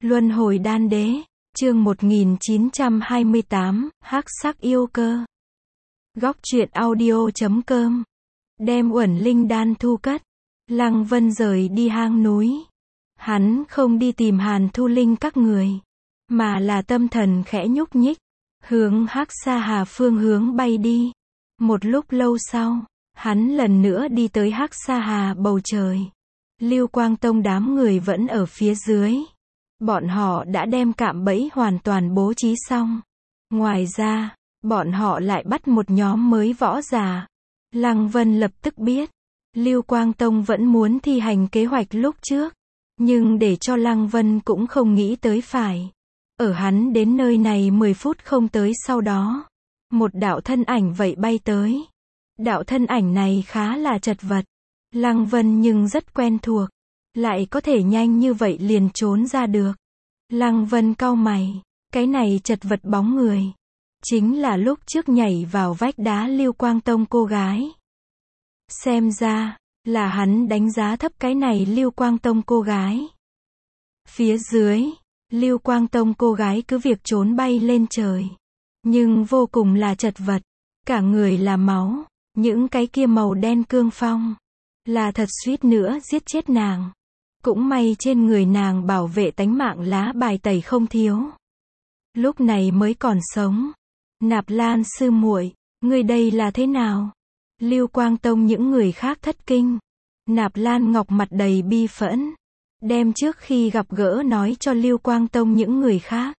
Luân hồi đan đế, chương 1928, hắc sắc yêu cơ. Góc truyện audio.com. Đem Uẩn Linh đan thu cất. Lăng Vân rời đi hang núi. Hắn không đi tìm Hàn Thu Linh các người, mà là tâm thần khẽ nhúc nhích, hướng Hắc Sa Hà phương hướng bay đi. Một lúc lâu sau, hắn lần nữa đi tới Hắc Sa Hà bầu trời. Lưu Quang Tông đám người vẫn ở phía dưới. Bọn họ đã đem cạm bẫy hoàn toàn bố trí xong. Ngoài ra, bọn họ lại bắt một nhóm mới võ giả. Lăng Vân lập tức biết, Lưu Quang Tông vẫn muốn thi hành kế hoạch lúc trước. Nhưng để cho Lăng Vân cũng không nghĩ tới phải. Ở hắn đến nơi này 10 phút không tới sau đó, một đạo thân ảnh vậy bay tới. Đạo thân ảnh này khá là chật vật. Lăng Vân nhưng rất quen thuộc. Lại có thể nhanh như vậy liền trốn ra được. Lăng Vân cau mày. Cái này chật vật bóng người, chính là lúc trước nhảy vào vách đá Lưu Quang Tông cô gái. Xem ra, là hắn đánh giá thấp cái này Lưu Quang Tông cô gái. Phía dưới, Lưu Quang Tông cô gái cứ việc trốn bay lên trời. Nhưng vô cùng là chật vật. Cả người là máu. Những cái kia màu đen cương phong, là thật suýt nữa giết chết nàng. Cũng may trên người nàng bảo vệ tánh mạng lá bài tẩy không thiếu. Lúc này mới còn sống. Nạp Lan sư muội, ngươi đây là thế nào? Lưu Quang Tông những người khác thất kinh. Nạp Lan Ngọc mặt đầy bi phẫn, đem trước khi gặp gỡ nói cho Lưu Quang Tông những người khác.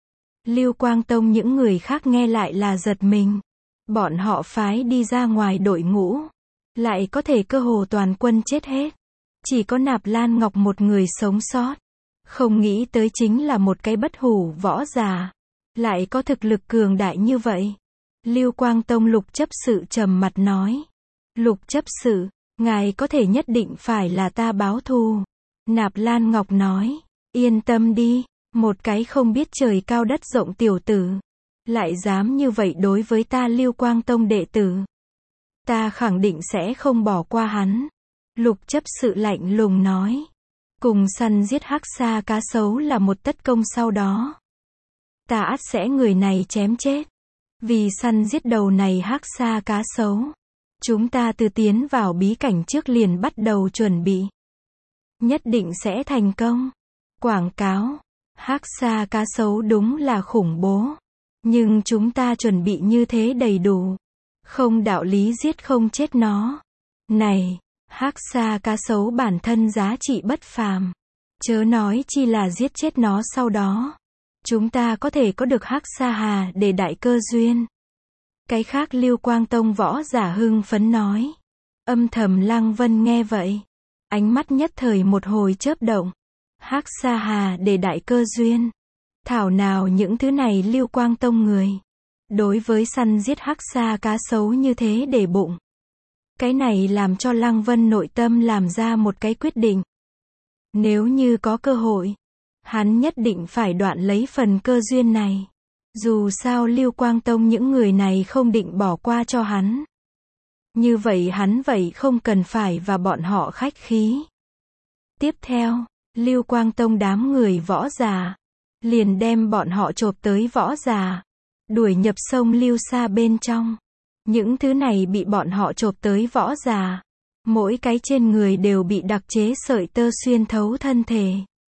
Lưu Quang Tông những người khác nghe lại là giật mình. Bọn họ phái đi ra ngoài đội ngũ, lại có thể cơ hồ toàn quân chết hết. Chỉ có Nạp Lan Ngọc một người sống sót. Không nghĩ tới chính là một cái bất hủ võ giả, lại có thực lực cường đại như vậy. Lưu Quang Tông Lục chấp sự trầm mặt nói. Lục chấp sự, ngài có thể nhất định phải là ta báo thù. Nạp Lan Ngọc nói. Yên tâm đi, một cái không biết trời cao đất rộng tiểu tử, lại dám như vậy đối với ta Lưu Quang Tông đệ tử. Ta khẳng định sẽ không bỏ qua hắn. Lục chấp sự lạnh lùng nói. Cùng săn giết hắc sa cá sấu là một tất công sau đó. Ta ắt sẽ người này chém chết. Vì săn giết đầu này hắc sa cá sấu, chúng ta từ tiến vào bí cảnh trước liền bắt đầu chuẩn bị. Nhất định sẽ thành công. Quảng cáo. Hắc sa cá sấu đúng là khủng bố. Nhưng chúng ta chuẩn bị như thế đầy đủ. Không đạo lý giết không chết nó. Này, hắc sa cá sấu bản thân giá trị bất phàm. Chớ nói chi là giết chết nó sau đó. Chúng ta có thể có được hắc sa hà để đại cơ duyên. Cái khác Lưu Quang Tông võ giả hưng phấn nói. Âm thầm Lăng Vân nghe vậy, ánh mắt nhất thời một hồi chớp động. Hắc sa hà để đại cơ duyên. Thảo nào những thứ này Lưu Quang Tông người, đối với săn giết hắc sa cá sấu như thế để bụng. Cái này làm cho Lăng Vân nội tâm làm ra một cái quyết định. Nếu như có cơ hội, hắn nhất định phải đoạn lấy phần cơ duyên này. Dù sao Lưu Quang Tông những người này không định bỏ qua cho hắn. Như vậy hắn vậy không cần phải và bọn họ khách khí. Tiếp theo, Lưu Quang Tông đám người võ giả, liền đem bọn họ chộp tới võ giả, đuổi nhập sông Lưu Sa bên trong. Những thứ này bị bọn họ chộp tới võ giả, mỗi cái trên người đều bị đặc chế sợi tơ xuyên thấu thân thể.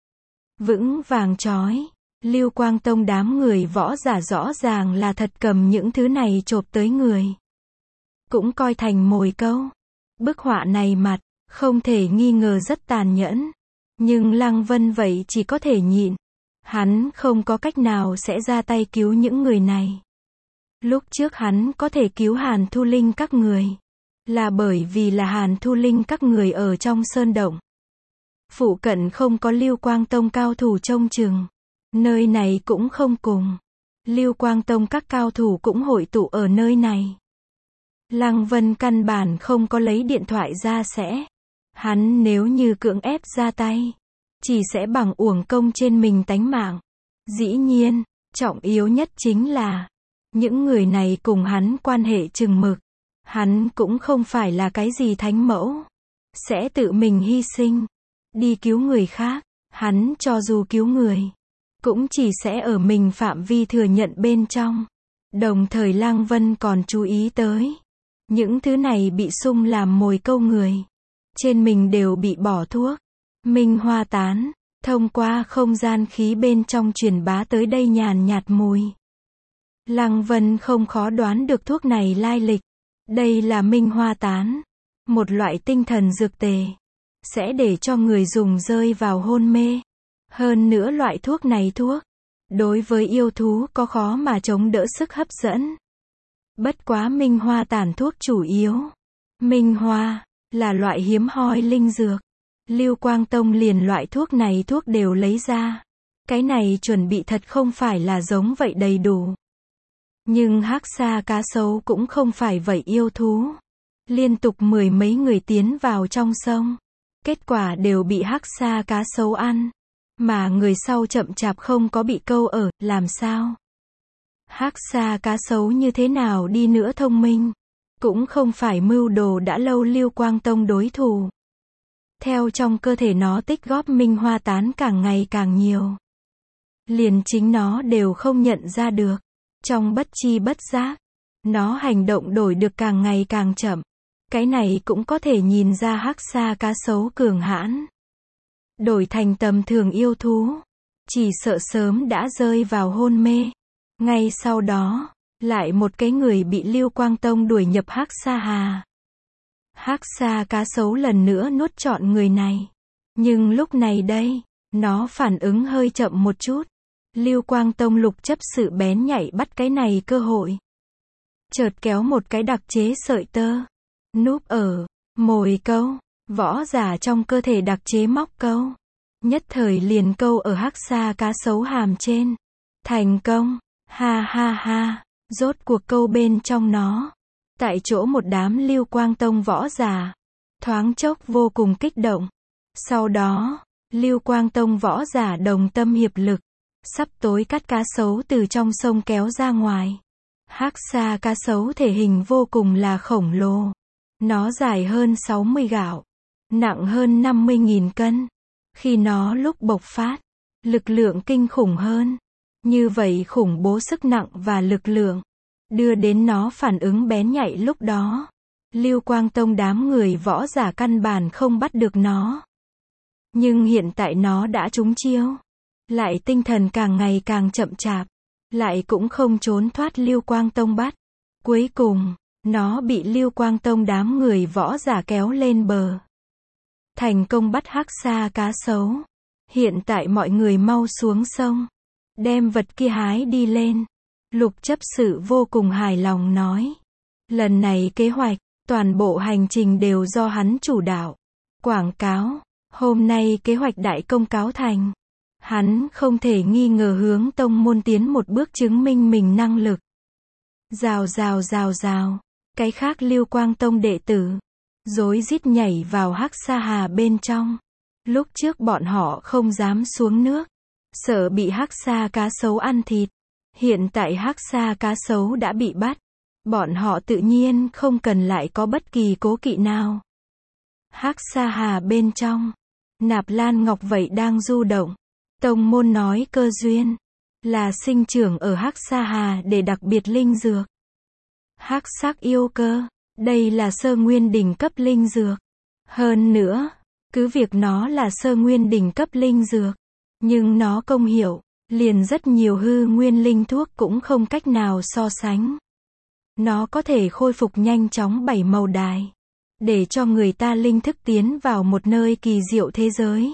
Vững vàng trói. Lưu Quang Tông đám người võ giả rõ ràng là thật cầm những thứ này chộp tới người. Cũng coi thành mồi câu. Bức họa này mặt, không thể nghi ngờ rất tàn nhẫn. Nhưng Lăng Vân vậy chỉ có thể nhịn. Hắn không có cách nào sẽ ra tay cứu những người này. Lúc trước hắn có thể cứu Hàn Thu Linh các người, là bởi vì là Hàn Thu Linh các người ở trong sơn động. Phụ cận không có Lưu Quang Tông cao thủ trông chừng. Nơi này cũng không cùng. Lưu Quang Tông các cao thủ cũng hội tụ ở nơi này. Lăng Vân căn bản không có lấy điện thoại ra sẽ. Hắn nếu như cưỡng ép ra tay, chỉ sẽ bằng uổng công trên mình tánh mạng. Dĩ nhiên, trọng yếu nhất chính là, những người này cùng hắn quan hệ chừng mực. Hắn cũng không phải là cái gì thánh mẫu, sẽ tự mình hy sinh, đi cứu người khác. Hắn cho dù cứu người, cũng chỉ sẽ ở mình phạm vi thừa nhận bên trong. Đồng thời Lăng Vân còn chú ý tới, những thứ này bị sung làm mồi câu người. Trên mình đều bị bỏ thuốc Minh Hoa tán, thông qua không gian khí bên trong truyền bá tới đây nhàn nhạt mùi. Lăng Vân không khó đoán được thuốc này lai lịch. Đây là Minh Hoa tán, một loại tinh thần dược tề, sẽ để cho người dùng rơi vào hôn mê. Hơn nữa loại thuốc này đối với yêu thú có khó mà chống đỡ sức hấp dẫn. Bất quá Minh Hoa tản thuốc chủ yếu. Minh Hoa là loại hiếm hoi linh dược. Lưu Quang Tông liền loại thuốc này đều lấy ra. Cái này chuẩn bị thật không phải là giống vậy đầy đủ. Nhưng Hắc Sa cá sấu cũng không phải vậy yêu thú. Liên tục 10 mấy người tiến vào trong sông. Kết quả đều bị Hắc Sa cá sấu ăn. Mà người sau chậm chạp không có bị câu ở, làm sao? Hắc Sa cá sấu như thế nào đi nữa thông minh, cũng không phải mưu đồ đã lâu Lưu Quang Tông đối thủ. Theo trong cơ thể nó tích góp Minh Hoa tán càng ngày càng nhiều. Liền chính nó đều không nhận ra được. Trong bất chi bất giác, nó hành động đổi được càng ngày càng chậm. Cái này cũng có thể nhìn ra Hắc Sa cá sấu cường hãn. Đổi thành tầm thường yêu thú, chỉ sợ sớm đã rơi vào hôn mê. Ngay sau đó, lại một cái người bị Lưu Quang Tông đuổi nhập Hắc Sa Hà. Hắc Sa cá sấu lần nữa nuốt trọn người này. Nhưng lúc này đây, nó phản ứng hơi chậm một chút. Lưu Quang Tông lục chấp sự bén nhạy bắt cái này cơ hội. Chợt kéo một cái đặc chế sợi tơ, núp ở mồi câu, võ giả trong cơ thể đặc chế móc câu. Nhất thời liền câu ở Hắc Sa cá sấu hàm trên. Thành công, ha ha ha, rốt cuộc câu bên trong nó. Tại chỗ một đám Lưu Quang Tông võ giả, thoáng chốc vô cùng kích động. Sau đó, Lưu Quang Tông võ giả đồng tâm hiệp lực, sắp tối cắt cá sấu từ trong sông kéo ra ngoài. Hắc Sa cá sấu thể hình vô cùng là khổng lồ. Nó dài hơn 60 gạo, nặng hơn 50.000 cân. Khi nó lúc bộc phát, lực lượng kinh khủng hơn. Như vậy khủng bố sức nặng và lực lượng, đưa đến nó phản ứng bén nhạy lúc đó. Lưu Quang Tông đám người võ giả căn bản không bắt được nó. Nhưng hiện tại nó đã trúng chiêu. Lại tinh thần càng ngày càng chậm chạp. Lại cũng không trốn thoát Lưu Quang Tông bắt. Cuối cùng, nó bị Lưu Quang Tông đám người võ giả kéo lên bờ. Thành công bắt Hắc Sa cá sấu. Hiện tại mọi người mau xuống sông. Đem vật kia hái đi lên. Lục chấp sự vô cùng hài lòng nói. Lần này kế hoạch, toàn bộ hành trình đều do hắn chủ đạo. Quảng cáo, hôm nay kế hoạch đại công cáo thành. Hắn không thể nghi ngờ hướng tông môn tiến một bước chứng minh mình năng lực. Rào rào rào rào, cái khác Lưu Quang Tông đệ tử, rối rít nhảy vào Hắc Sa Hà bên trong. Lúc trước bọn họ không dám xuống nước, sợ bị Hắc Sa cá sấu ăn thịt. Hiện tại Hắc Sa cá sấu đã bị bắt, bọn họ tự nhiên không cần lại có bất kỳ cố kỵ nào. Hắc Sa Hà bên trong, Nạp Lan Ngọc vậy đang du động. Tông môn nói cơ duyên là sinh trưởng ở Hắc Sa Hà để đặc biệt linh dược. Hắc sắc yêu cơ, đây là sơ nguyên đỉnh cấp linh dược. Hơn nữa, cứ việc nó là sơ nguyên đỉnh cấp linh dược, nhưng nó công hiệu, liền rất nhiều hư nguyên linh thuốc cũng không cách nào so sánh. Nó có thể khôi phục nhanh chóng 7 màu đài, để cho người ta linh thức tiến vào một nơi kỳ diệu thế giới.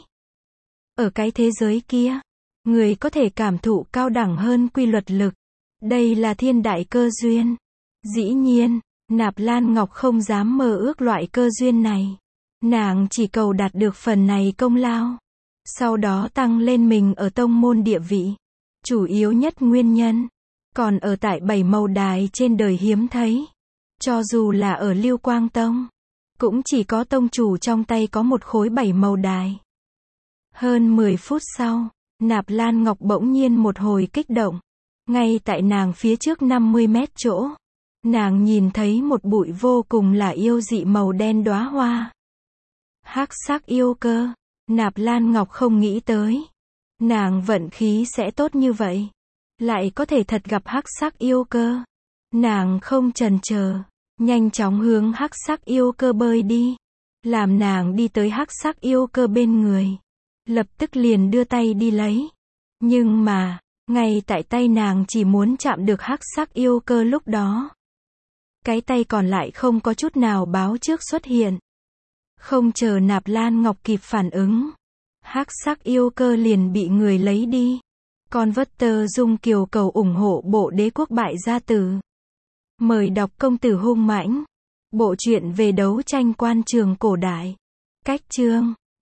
Ở cái thế giới kia, người có thể cảm thụ cao đẳng hơn quy luật lực. Đây là thiên đại cơ duyên. Dĩ nhiên, Nạp Lan Ngọc không dám mơ ước loại cơ duyên này. Nàng chỉ cầu đạt được phần này công lao. Sau đó tăng lên mình ở tông môn địa vị. Chủ yếu nhất nguyên nhân, còn ở tại 7 màu đài trên đời hiếm thấy. Cho dù là ở Lưu Quang Tông, cũng chỉ có tông chủ trong tay có một khối 7 màu đài. Hơn 10 phút sau, Nạp Lan Ngọc bỗng nhiên một hồi kích động. Ngay tại nàng phía trước 50 mét chỗ, nàng nhìn thấy một bụi vô cùng là yêu dị màu đen đóa hoa. Hắc sắc yêu cơ, Nạp Lan Ngọc không nghĩ tới. Nàng vận khí sẽ tốt như vậy. Lại có thể thật gặp hắc sắc yêu cơ. Nàng không chần chờ, nhanh chóng hướng hắc sắc yêu cơ bơi đi. Làm nàng đi tới hắc sắc yêu cơ bên người. Lập tức liền đưa tay đi lấy. Nhưng mà, ngay tại tay nàng chỉ muốn chạm được hắc sắc yêu cơ lúc đó. Cái tay còn lại không có chút nào báo trước xuất hiện. Không chờ Nạp Lan Ngọc kịp phản ứng. Hắc sắc yêu cơ liền bị người lấy đi. Con vất tơ dung kiều cầu ủng hộ bộ Đế quốc bại gia tử. Mời đọc Công tử hung mãnh. Bộ truyện về đấu tranh quan trường cổ đại. Cách chương